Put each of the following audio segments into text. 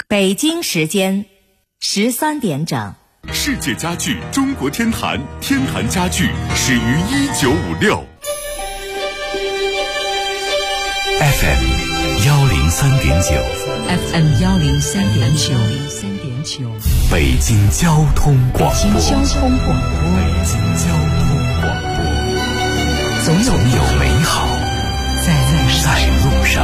北京时间13点整。 世界家具中国天坛，天坛家具始于1956。FM 103.9 FM 103.9 北京交通广播。 北京交通广播。 总有美好在路上。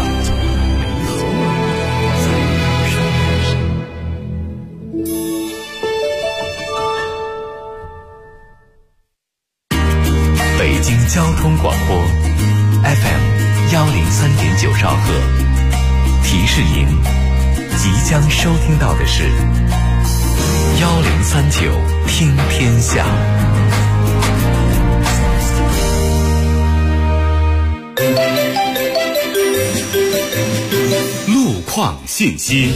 北京交通广播 FM 103.9兆赫，提示您即将收听到的是1039听天下。路况信息。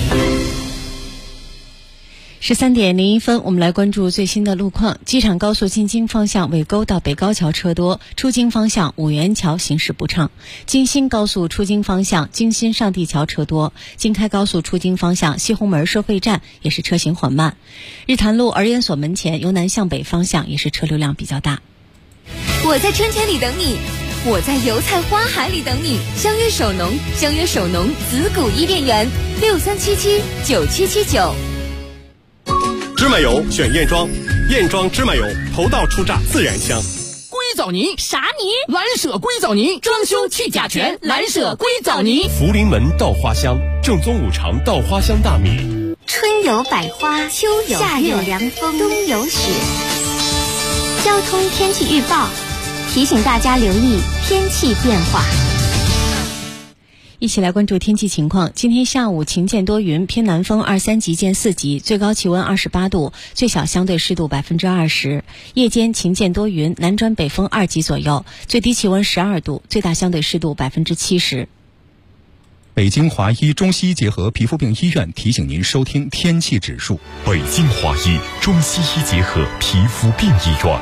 13点01分，我们来关注最新的路况。机场高速进京方向尾沟到北高桥车多，出京方向五元桥行驶不畅。京新高速出京方向京新上地桥车多，京开高速出京方向西红门收费站也是车行缓慢。日坛路儿研所门前由南向北方向也是车流量比较大。 我在春天里等你，我在油菜花海里等你。相约首农，相约首农紫谷伊甸园，63779779。 芝麻油选燕庄，燕庄芝麻油头道出榨自然香。 硅藻泥啥泥？ 蓝舍硅藻泥，装修去甲醛，蓝舍硅藻泥。 福临门稻花香，正宗五常稻花香大米。 春有百花，秋有夏有凉风，冬有雪。交通天气预报提醒大家留意天气变化。 一起来关注天气情况。今天下午晴见多云，偏南风2-3级见4级，最高气温28度，最小相对湿度20%。夜间晴见多云，南转北风2级左右，最低气温12度，最大相对湿度70%。 北京华医中西医结合皮肤病医院提醒您收听天气指数。 北京华医中西医结合皮肤病医院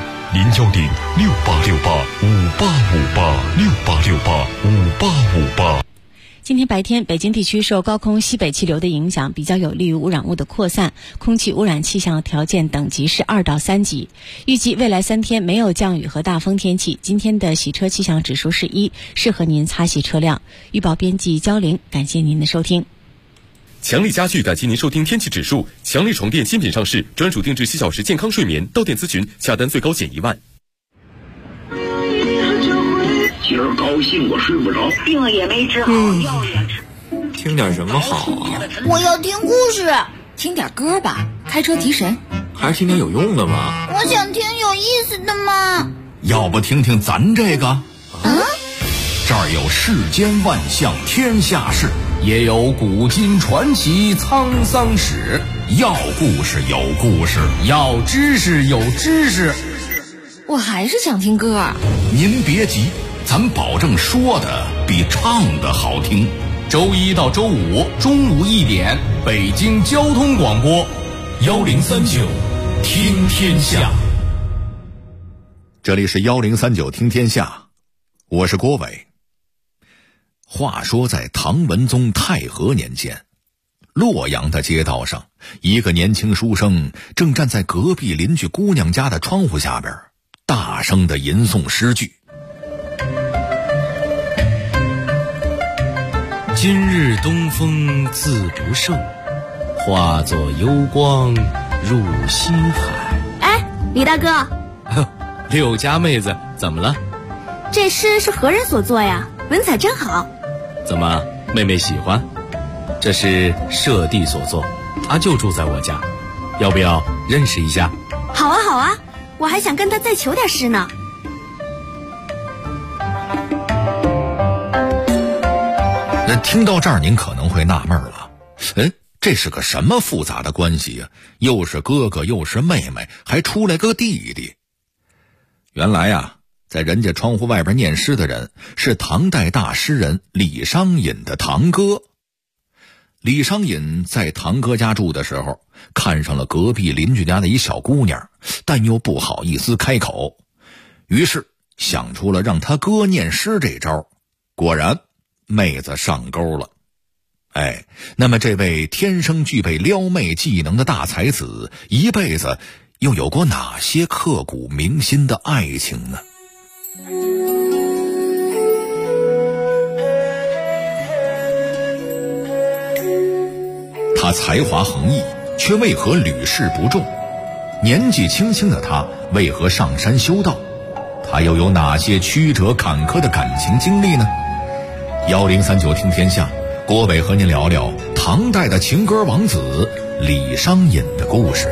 ，0106868586868685858。 今天白天，北京地区受高空西北气流的影响，比较有利于污染物的扩散，空气污染气象条件等级是2到3级。预计未来3天没有降雨和大风天气。今天的洗车气象指数是1，适合您擦洗车辆。预报编辑焦玲，感谢您的收听。 强力家具感谢您收听天气指数。强力床垫新品上市，专属定制7小时健康睡眠，到店咨询，下单最高减1万。 今儿高兴我睡不着， 病也没治好，药也吃。 听点什么好啊？ 我要听故事。 听点歌吧，开车提神。 还是听点有用的吗？ 我想听有意思的嘛。 要不听听咱这个？这儿有世间万象天下事，也有古今传奇沧桑史。要故事有故事，要知识有知识。 我还是想听歌。 您别急，咱保证说的比唱的好听。周一到周五中午1点，北京交通广播1039听天下。这里是1039听天下，我是郭伟。话说在唐文宗太和年间，洛阳的街道上，一个年轻书生正站在隔壁邻居姑娘家的窗户下边，大声地吟诵诗句。 今日东风自不胜，化作幽光入西海。 哎，李大哥。 柳家妹子，怎么了？ 这诗是何人所作呀？文采真好。 怎么，妹妹喜欢？这是舍弟所作，他就住在我家，要不要认识一下？ 好啊好啊，我还想跟他再求点诗呢。 那听到这儿您可能会纳闷了，这是个什么复杂的关系呀？又是哥哥又是妹妹，还出来个弟弟。原来啊，在人家窗户外边念诗的人是唐代大诗人李商隐的堂哥。李商隐在堂哥家住的时候，看上了隔壁邻居家的一小姑娘，但又不好意思开口，于是想出了让他哥念诗这招。果然妹子上钩了。 那么这位天生具备撩妹技能的大才子，一辈子又有过哪些刻骨铭心的爱情呢？他才华横溢，却为何屡试不中？年纪轻轻的他为何上山修道？他又有哪些曲折坎坷的感情经历呢？1039听天下，郭伟和您聊聊唐代的情歌王子李商隐的故事。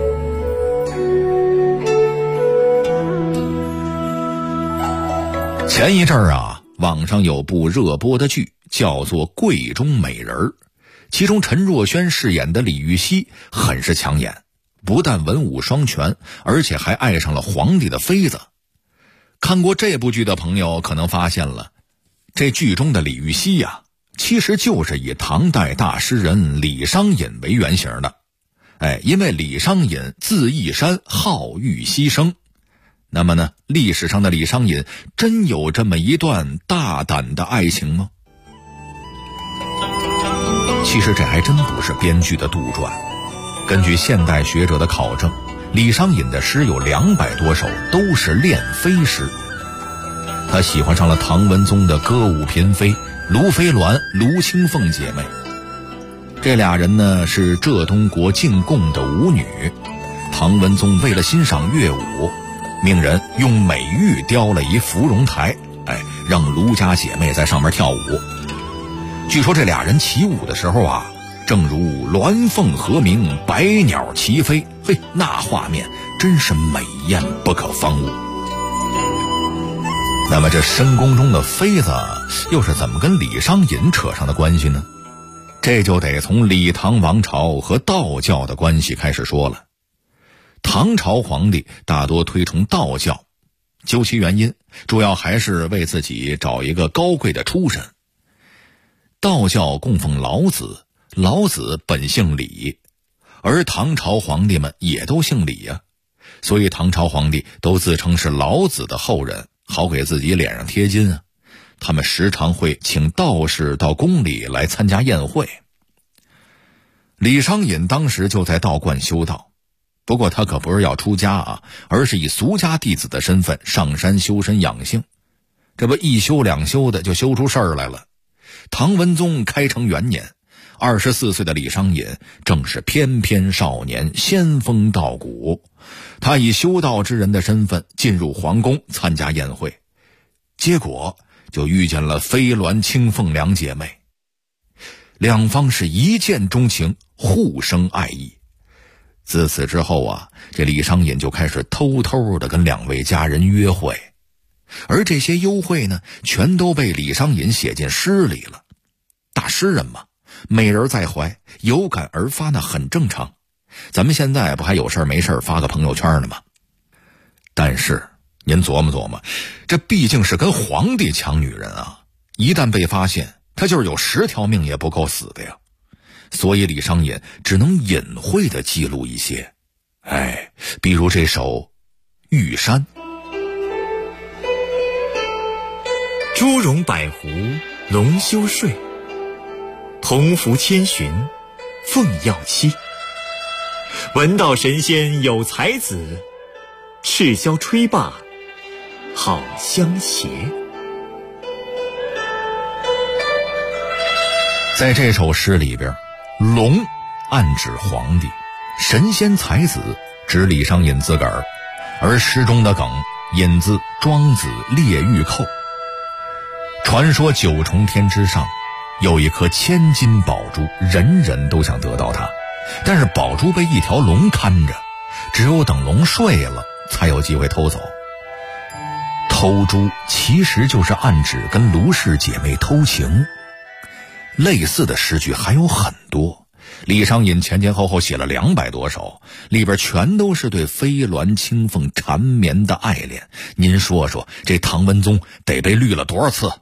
前一阵儿啊，网上有部热播的剧叫做《柜中美人》，其中陈若萱饰演的李玉溪很是抢眼，不但文武双全，而且还爱上了皇帝的妃子。看过这部剧的朋友可能发现了，这剧中的李玉溪呀，其实就是以唐代大诗人李商隐为原型的。因为李商隐字义山，号玉溪生。那么呢，历史上的李商隐真有这么一段大胆的爱情吗？其实这还真不是编剧的杜撰。根据现代学者的考证，李商隐的诗有200多首都是恋妃诗。他喜欢上了唐文宗的歌舞嫔妃卢妃鸾、卢清凤姐妹。这俩人呢是浙东国进贡的舞女。唐文宗为了欣赏乐舞，命人用美玉雕了一芙蓉台，让卢家姐妹在上面跳舞。据说这俩人起舞的时候啊，正如鸾凤和鸣，百鸟齐飞，那画面真是美艳不可方物。那么这深宫中的妃子又是怎么跟李商隐扯上的关系呢？这就得从李唐王朝和道教的关系开始说了。唐朝皇帝大多推崇道教，究其原因，主要还是为自己找一个高贵的出身。道教供奉老子，老子本姓李，而唐朝皇帝们也都姓李呀，所以唐朝皇帝都自称是老子的后人，好给自己脸上贴金啊。他们时常会请道士到宫里来参加宴会。李商隐当时就在道观修道，不过他可不是要出家啊，而是以俗家弟子的身份上山修身养性。这不一修两修的就修出事儿来了。唐文宗开成元年，24岁的李商隐正是翩翩少年，仙风道骨。他以修道之人的身份进入皇宫参加宴会，结果就遇见了飞鸾青凤两姐妹。两方是一见钟情，互生爱意。自此之后啊，这李商隐就开始偷偷的跟两位佳人约会，而这些幽会呢，全都被李商隐写进诗里了。大诗人嘛，美人在怀，有感而发，那很正常。咱们现在不还有事没事发个朋友圈呢吗？但是您琢磨琢磨，这毕竟是跟皇帝抢女人啊，一旦被发现，他就是有10条命也不够死的呀。所以李商隐只能隐晦地记录一些，比如这首《玉山》。 朱容百湖龙休睡，同服千寻凤耀期。闻道神仙有才子，赤箫吹罢好相携。 在这首诗里边，龙暗指皇帝，神仙才子指李商隐自个儿，而诗中的梗引自庄子《列玉寇》。传说9重天之上有一颗千金宝珠，人人都想得到它，但是宝珠被一条龙看着，只有等龙睡了才有机会偷走。偷珠其实就是暗指跟卢氏姐妹偷情。类似的诗句还有很多，李商隐前前后后写了200多首，里边全都是对飞鸾青凤缠绵的爱恋。您说说，这唐文宗得被绿了多少次？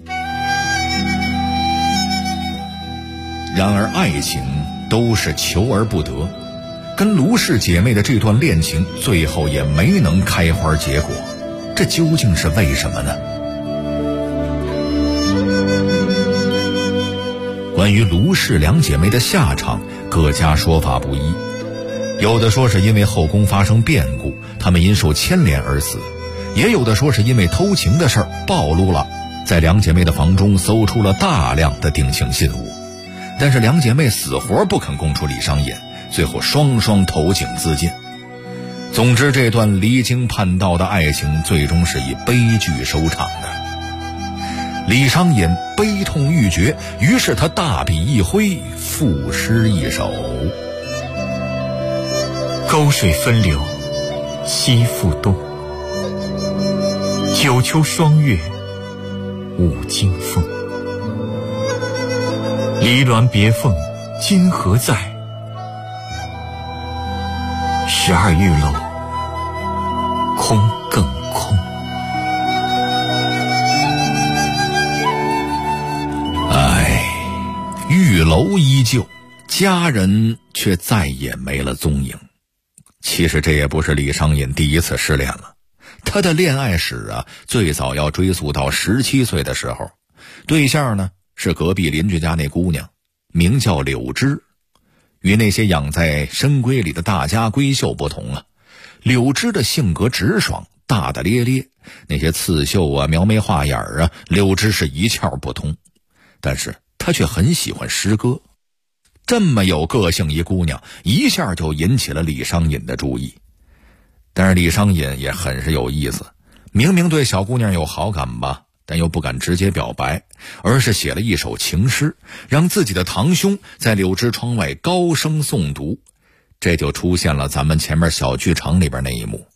然而爱情都是求而不得，跟卢氏姐妹的这段恋情最后也没能开花结果，这究竟是为什么呢？关关于卢氏两姐妹的下场，各家说法不一。有的说是因为后宫发生变故，她们因受牵连而死；也有的说是因为偷情的事儿暴露了，在两姐妹的房中搜出了大量的定情信物。但是两姐妹死活不肯供出李商隐，最后双双投井自尽。总之，这段离经叛道的爱情最终是以悲剧收场的。李商隐悲痛欲绝，于是他大笔一挥，赋诗一首： 沟水分流，西复东。九秋双月，五经风。离鸾别凤，今何在？12玉楼，空更空。 玉楼依旧，家人却再也没了踪影。其实这也不是李商隐第一次失恋了，他的恋爱史最早要追溯到17岁的时候，对象呢是隔壁邻居家那姑娘，名叫柳枝。与那些养在深闺里的大家闺秀不同柳枝的性格直爽，大大咧咧，那些刺绣描眉画眼柳枝是一窍不通。但是她却很喜欢诗歌，这么有个性一姑娘，一下就引起了李商隐的注意。但是李商隐也很是有意思，明明对小姑娘有好感吧，但又不敢直接表白，而是写了一首情诗，让自己的堂兄在柳枝窗外高声诵读。这就出现了咱们前面小剧场里边那一幕。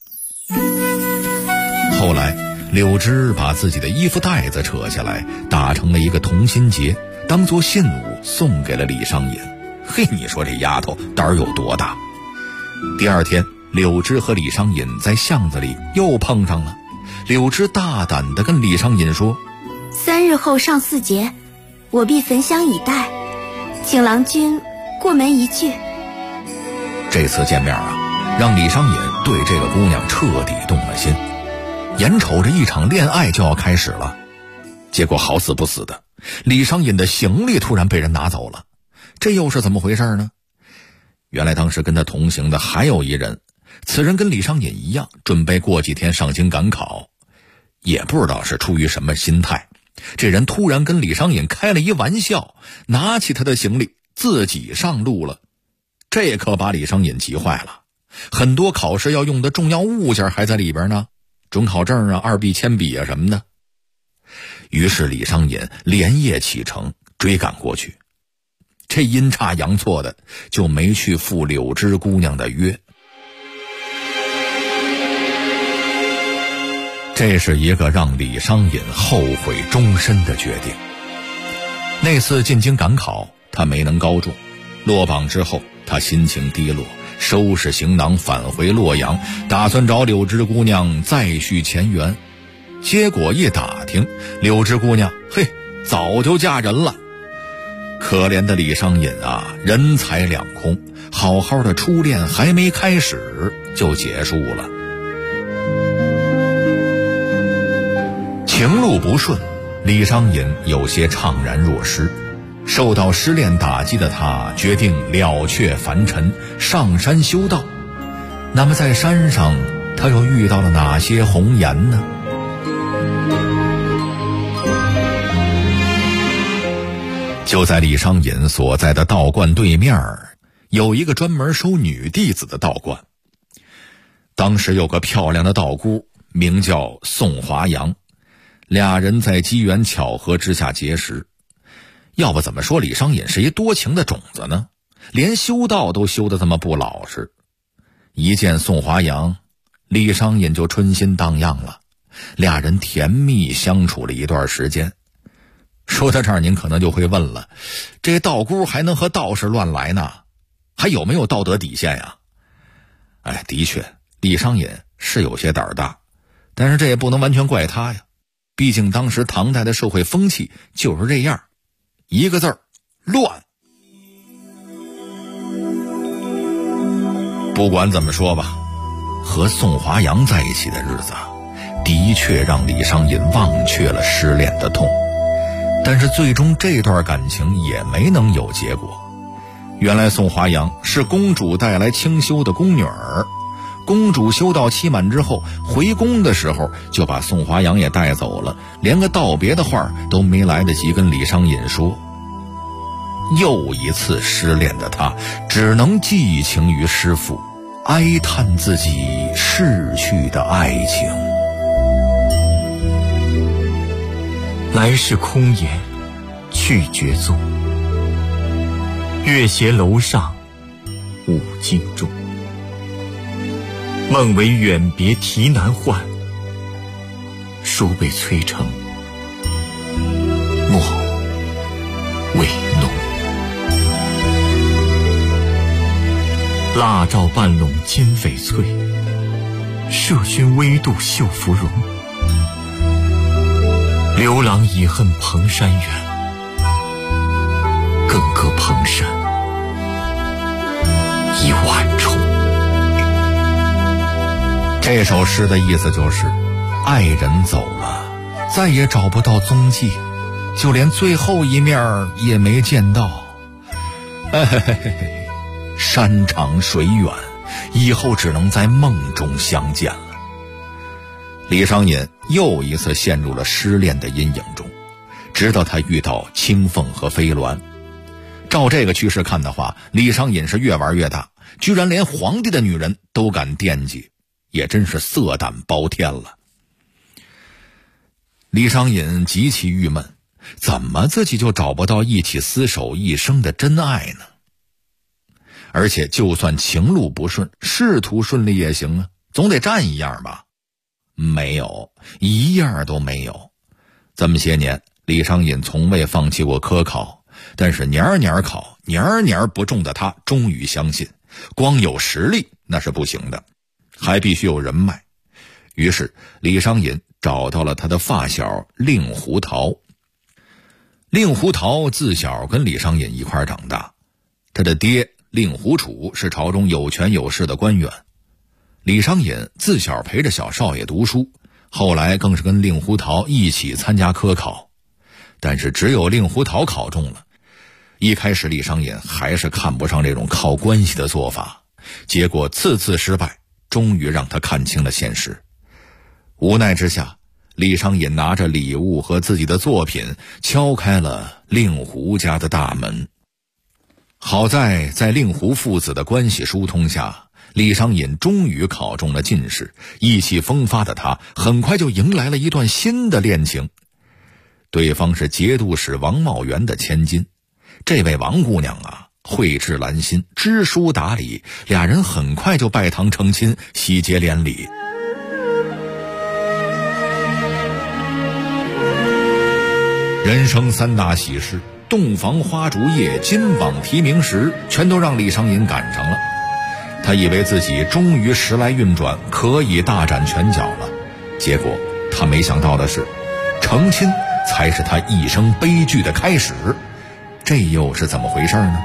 后来柳枝把自己的衣服带子扯下来，打成了一个同心结，当作信物送给了李商隐。嘿，你说这丫头胆儿有多大？第二天，柳枝和李商隐在巷子里又碰上了。柳枝大胆地跟李商隐说 ：“3日后上巳节，我必焚香以待，请郎君过门一聚。” 这次见面让李商隐对这个姑娘彻底动了心，眼瞅着一场恋爱就要开始了。结果好死不死的，李商隐的行李突然被人拿走了。这又是怎么回事呢？原来当时跟他同行的还有一人，此人跟李商隐一样，准备过几天上京赶考。也不知道是出于什么心态，这人突然跟李商隐开了一玩笑，拿起他的行李自己上路了。这可把李商隐急坏了，很多考试要用的重要物件还在里边呢，准考证2B 铅笔什么的。于是李商隐连夜启程追赶过去，这阴差阳错的就没去赴柳枝姑娘的约。这是一个让李商隐后悔终身的决定。那次进京赶考，他没能高中，落榜之后他心情低落，收拾行囊返回洛阳，打算找柳枝姑娘再续前缘。结果一打听，柳枝姑娘早就嫁人了。可怜的李商隐人财两空，好好的初恋还没开始就结束了。情路不顺，李商隐有些怅然若失。受到失恋打击的他决定了却凡尘，上山修道。那么在山上他又遇到了哪些红颜呢？就在李商隐所在的道观对面，有一个专门收女弟子的道观。当时有个漂亮的道姑，名叫宋华阳，俩人在机缘巧合之下结识。要不怎么说李商隐是一多情的种子呢？连修道都修得这么不老实。一见宋华阳，李商隐就春心荡漾了，俩人甜蜜相处了一段时间。说到这儿，您可能就会问了，这道姑还能和道士乱来呢？还有没有道德底线呀？的确，李商隐是有些胆大，但是这也不能完全怪他呀。毕竟当时唐代的社会风气就是这样，一个字儿，乱。不管怎么说吧，和宋华阳在一起的日子的确让李商隐忘却了失恋的痛。 但是最终这段感情也没能有结果。原来宋华阳是公主带来清修的宫女儿，公主修道期满之后回宫的时候就把宋华阳也带走了，连个道别的话都没来得及跟李商隐说。又一次失恋的他只能寄情于师父，哀叹自己逝去的爱情。 来世空言去绝踪，月斜楼上舞镜中。梦为远别啼难唤，书被催成墨未浓。蜡照半笼金翡翠，麝熏微度绣芙蓉。刘郎已恨蓬山远，更隔蓬山一万重。 这首诗的意思就是，爱人走了，再也找不到踪迹，就连最后一面也没见到。山长水远，以后只能在梦中相见了。李商隐又一次陷入了失恋的阴影中，直到他遇到青凤和飞鸾。照这个趋势看的话，李商隐是越玩越大，居然连皇帝的女人都敢惦记，也真是色胆包天了。李商隐极其郁闷，怎么自己就找不到一起厮守一生的真爱呢？而且就算情路不顺，仕途顺利也行啊，总得占一样吧。没有，一样都没有。这么些年，李商隐从未放弃过科考，但是年年考，年年不中的他终于相信，光有实力那是不行的，还必须有人脉。于是李商隐找到了他的发小令狐桃。令狐桃自小跟李商隐一块长大，他的爹令狐楚是朝中有权有势的官员。李商隐自小陪着小少爷读书，后来更是跟令狐桃一起参加科考，但是只有令狐桃考中了。一开始李商隐还是看不上这种靠关系的做法，结果次次失败，终于让他看清了现实。无奈之下，李商隐拿着礼物和自己的作品敲开了令狐家的大门。好在令狐父子的关系疏通下，李商隐终于考中了进士，意气风发的他很快就迎来了一段新的恋情。对方是节度使王茂元的千金，这位王姑娘啊，蕙质兰心，知书达理，俩人很快就拜堂成亲，喜结连理。人生三大喜事，洞房花烛夜，金榜题名时，全都让李商隐赶上了。他以为自己终于时来运转，可以大展拳脚了，结果他没想到的是，成亲才是他一生悲剧的开始。这又是怎么回事呢？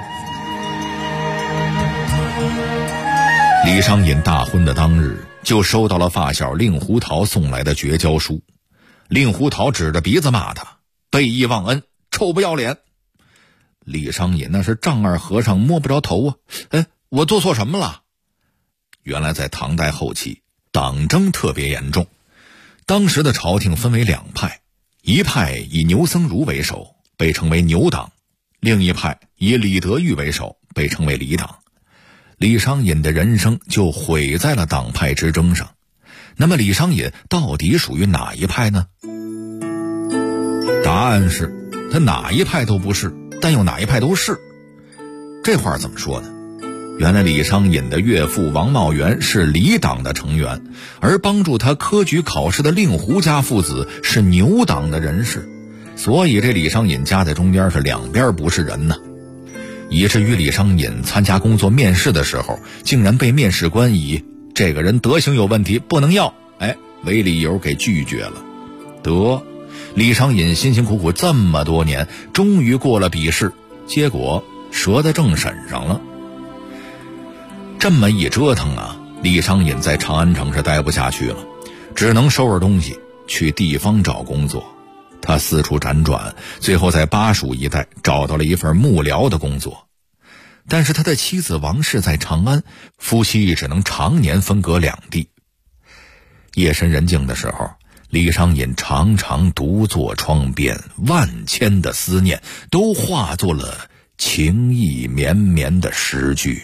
李商隐大婚的当日，就收到了发小令狐桃送来的绝交书。令狐桃指着鼻子骂他背义忘恩，臭不要脸。李商隐那是丈二和尚摸不着头啊，我做错什么了？原来在唐代后期，党争特别严重，当时的朝廷分为两派，一派以牛僧孺为首，被称为牛党，另一派以李德裕为首，被称为李党。李商隐的人生就毁在了党派之争上。那么李商隐到底属于哪一派呢？答案是他哪一派都不是，但又哪一派都是。这话怎么说呢？原来李商隐的岳父王茂元是李党的成员，而帮助他科举考试的令狐家父子是牛党的人士，所以这李商隐夹在中间是两边不是人呢。以至于李商隐参加工作面试的时候，竟然被面试官以这个人德行有问题不能要为理由给拒绝了。李商隐辛辛苦苦这么多年，终于过了笔试，结果折在正审上了。这么一折腾啊，李商隐在长安城是待不下去了，只能收拾东西去地方找工作。 他四处辗转，最后在巴蜀一带找到了一份幕僚的工作。但是他的妻子王氏在长安，夫妻只能常年分隔两地。夜深人静的时候，李商隐常常独坐窗边，万千的思念都化作了情意绵绵的诗句。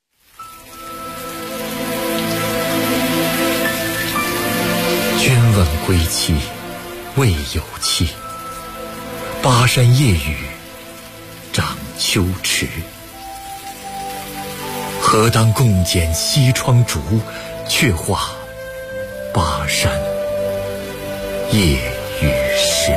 君问归期，未有期。巴山夜雨，涨秋池。何当共剪西窗烛，却话巴山夜雨时。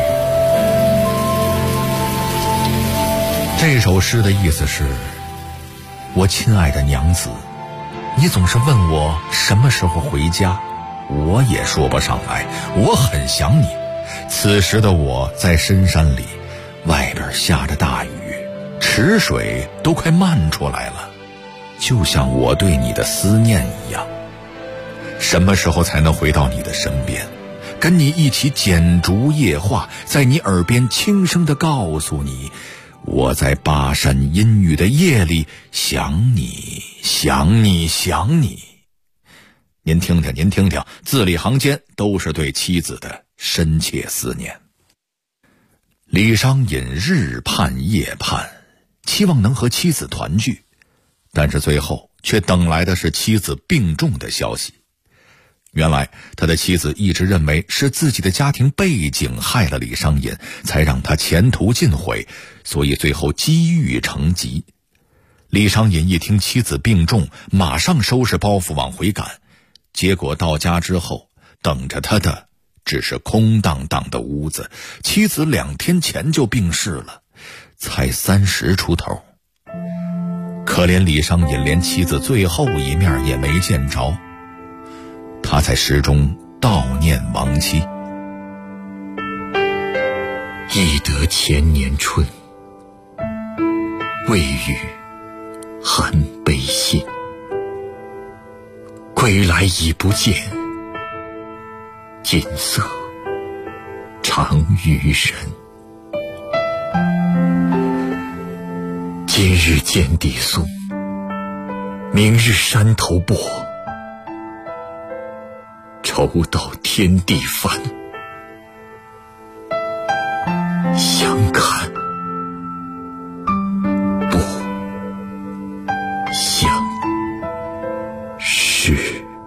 这首诗的意思是：我亲爱的娘子，你总是问我什么时候回家，我也说不上来，我很想你。此时的我在深山里，外边下着大雨，池水都快漫出来了，就像我对你的思念一样。什么时候才能回到你的身边，跟你一起剪烛夜话，在你耳边轻声地告诉你，我在巴山阴雨的夜里想你，想你，想你。您听听，您听听，字里行间都是对妻子的深切思念。李商隐日盼夜盼，期望能和妻子团聚，但是最后却等来的是妻子病重的消息。原来他的妻子一直认为是自己的家庭背景害了李商隐，才让他前途尽毁，所以最后积郁成疾。李商隐一听妻子病重，马上收拾包袱往回赶，结果到家之后，等着他的只是空荡荡的屋子。妻子2天前就病逝了，才30出头。可怜李商隐连妻子最后一面也没见着，他在诗中悼念亡妻。 忆得前年春，未遇寒悲信。归来已不见，锦瑟长于人。今日见地松，明日山头柏。愁到天地翻，相看不相识。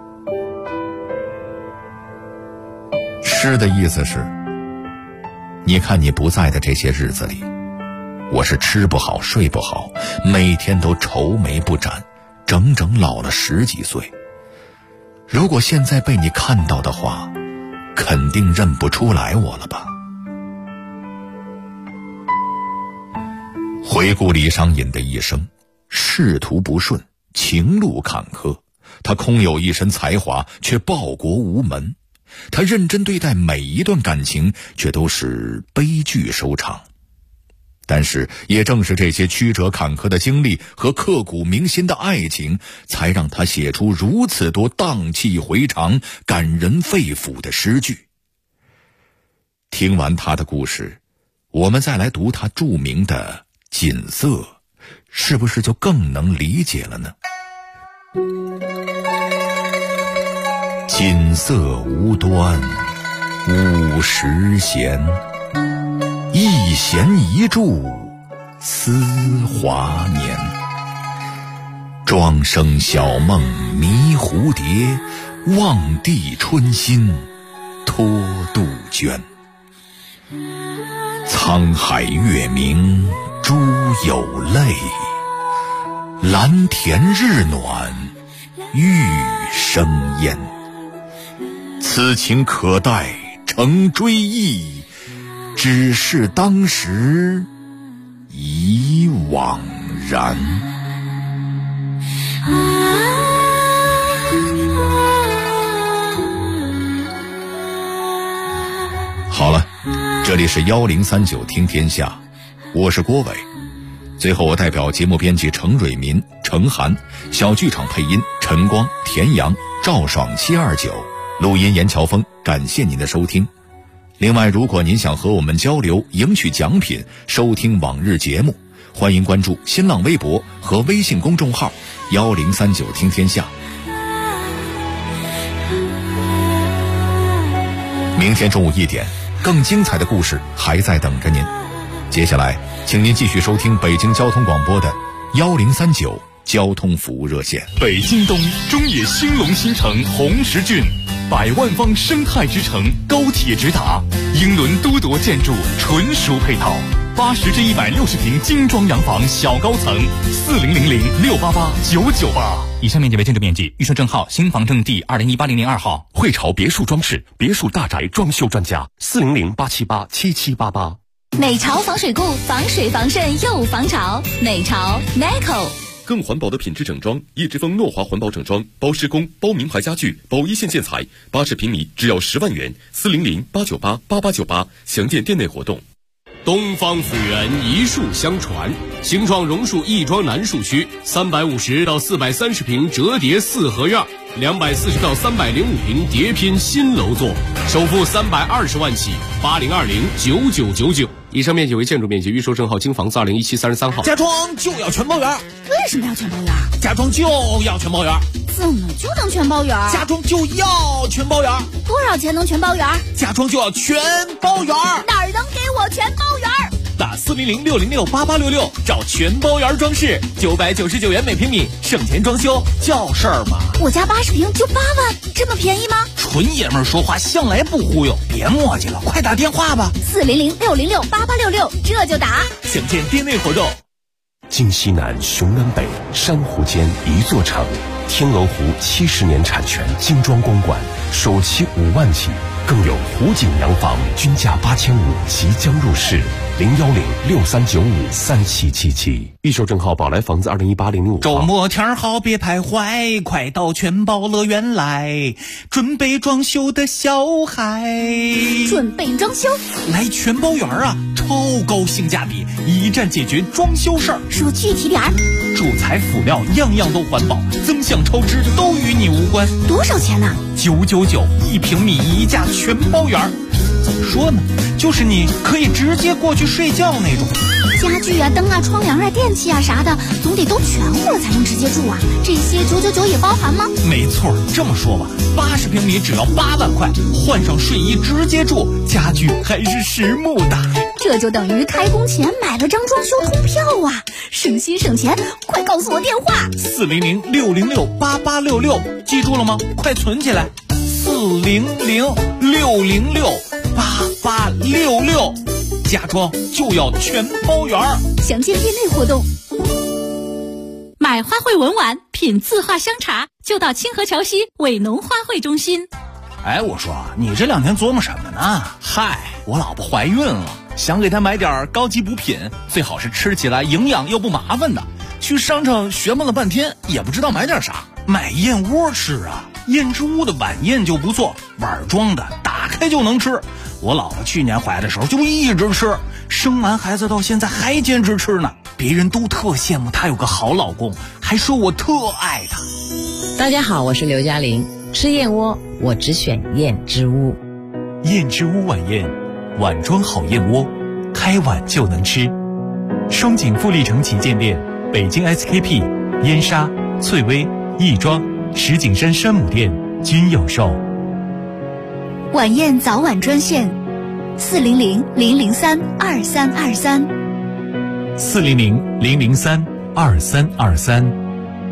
诗的意思是，你看你不在的这些日子里，我是吃不好睡不好，每天都愁眉不展，整整老了10几岁。如果现在被你看到的话，肯定认不出来我了吧。回顾李商隐的一生，仕途不顺，情路坎坷，他空有一身才华，却报国无门。他认真对待每一段感情，却都是悲剧收场。但是也正是这些曲折坎坷的经历和刻骨铭心的爱情，才让他写出如此多荡气回肠、感人肺腑的诗句。听完他的故事，我们再来读他著名的《锦瑟》，是不是就更能理解了呢？锦瑟无端50弦，一弦一柱思华年。庄生晓梦迷蝴蝶，望帝春心托杜鹃。沧海月明珠有泪，蓝田日暖玉生烟。此情可待成追忆，只是当时已惘然。好了，这里是1039听天下，我是郭伟。最后我代表节目编辑程蕊民、程涵，小剧场配音陈光、田阳、赵爽729，录音严乔峰，感谢您的收听。 另外，如果您想和我们交流，赢取奖品，收听往日节目，欢迎关注新浪微博和微信公众号1039听天下。明天中午1点，更精彩的故事还在等着您。接下来，请您继续收听北京交通广播的1039交通服务热线。 北京东中野兴隆新城红石郡，100万方生态之城，高铁直达，英伦都铎建筑，纯熟配套，80至160平精装洋房小高层，4000688998。 以上面积为建筑面积，预售证号新房证第20180002号。 汇潮别墅装饰，别墅大宅装修专家，400-878-7788。 美潮防水固，防水防渗又防潮。美潮 Neco。 更环保的品质整装，叶之峰诺华环保整装，包施工、包名牌家具、包一线建材，80平米只要10万元，400-898-8898，详见店内活动。 东方府源一树相传，形状榕树亦庄南树区，350到430平折叠4合院，240到305平叠拼新楼座，首付320万起，80209999。以上面积为建筑面积，预售证号京房子2017-33号。 家装就要全包圆。 为什么要全包圆？ 家装就要全包圆。 怎么就能全包圆？ 家装就要全包圆。 多少钱能全包圆？ 家装就要全包圆。 哪儿能给我全包圆？ 打400-606-8866找全包圆装饰，999元每平米，省钱装修叫事儿吗？ 我家80平就8万，这么便宜吗？ 纯爷们儿说话向来不忽悠，别磨叽了，快打电话吧。 400-606-8866，这就打。 详见店内活动。 京西南，雄南北，珊瑚间一座城。天鹅湖70年产权精装公馆，首期5万起，更有湖景洋房均价8500即将入市。010-6395-3777，预售证号宝来房子2018-005号。 周末天好别徘徊，快到全包乐园来，准备装修的小孩。 准备装修， 来全包园啊，超高性价比，一站解决装修事儿。 说具体点儿， 主材辅料样样都环保，增项超支都与你无关。 多少钱呢 ？999，1平米1价全包圆。怎么说呢？就是你可以直接过去睡觉那种。 家具啊、灯啊、窗帘啊、电器啊啥的，总得都全乎了才能直接住啊。这些999也包含吗？ 没错，这么说吧，80平米只要8万块，换上睡衣直接住，家具还是实木的。 这就等于开工前买了张装修通票啊，省心省钱！快告诉我电话 ，400-606-8866，记住了吗？快存起来，400-606-8866，家装就要全包圆。 详见店内活动。 买花卉文玩，品字画香茶，就到清河桥西伟农花卉中心。 哎，我说你这2天琢磨什么呢？嗨，我老婆怀孕了，想给她买点高级补品，最好是吃起来营养又不麻烦的。去商场学问了半天，也不知道买点啥。买燕窝吃啊，燕之屋的晚宴就不错，碗装的，打开就能吃。我老婆去年怀的时候就一直吃，生完孩子到现在还坚持吃呢。别人都特羡慕她有个好老公，还说我特爱她。 大家好，我是刘嘉玲。吃燕窝，我只选燕之屋。 燕之屋晚宴，碗装好燕窝，开碗就能吃。双井富力城旗舰店、北京 SKP、燕莎、翠微、亦庄、石景山山姆店均有售。 晚宴早晚专线：400-003-2323。 400-003-2323。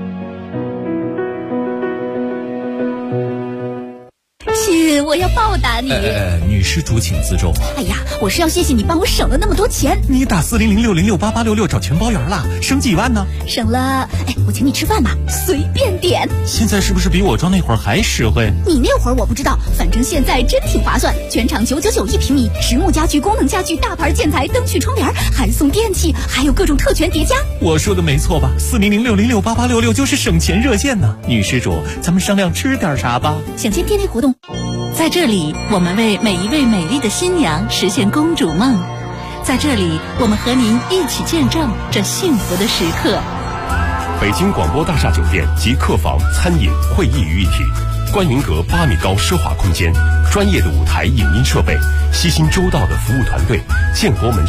亲，我要报答你。 女施主请自重。 哎呀，我是要谢谢你帮我省了那么多钱。 你打400-606-8866找全包圆了，省几万呢？ 省了，我请你吃饭吧，随便点。 现在是不是比我装那会儿还实惠？ 你那会儿我不知道，反正现在真挺划算。全场999一平米，实木家具、功能家具、大牌建材、灯具、窗帘，还送电器，还有各种特权叠加。 我说的没错吧？400-606-8866就是省钱热线呢。女施主，咱们商量吃点啥吧？ 想见店内活动。 在这里，我们为每一位美丽的新娘实现公主梦。在这里，我们和您一起见证这幸福的时刻。 北京广播大厦酒店及客房、餐饮、会议于一体， 观云阁8米高奢华空间，专业的舞台影音设备，悉心周到的服务团队，建国门市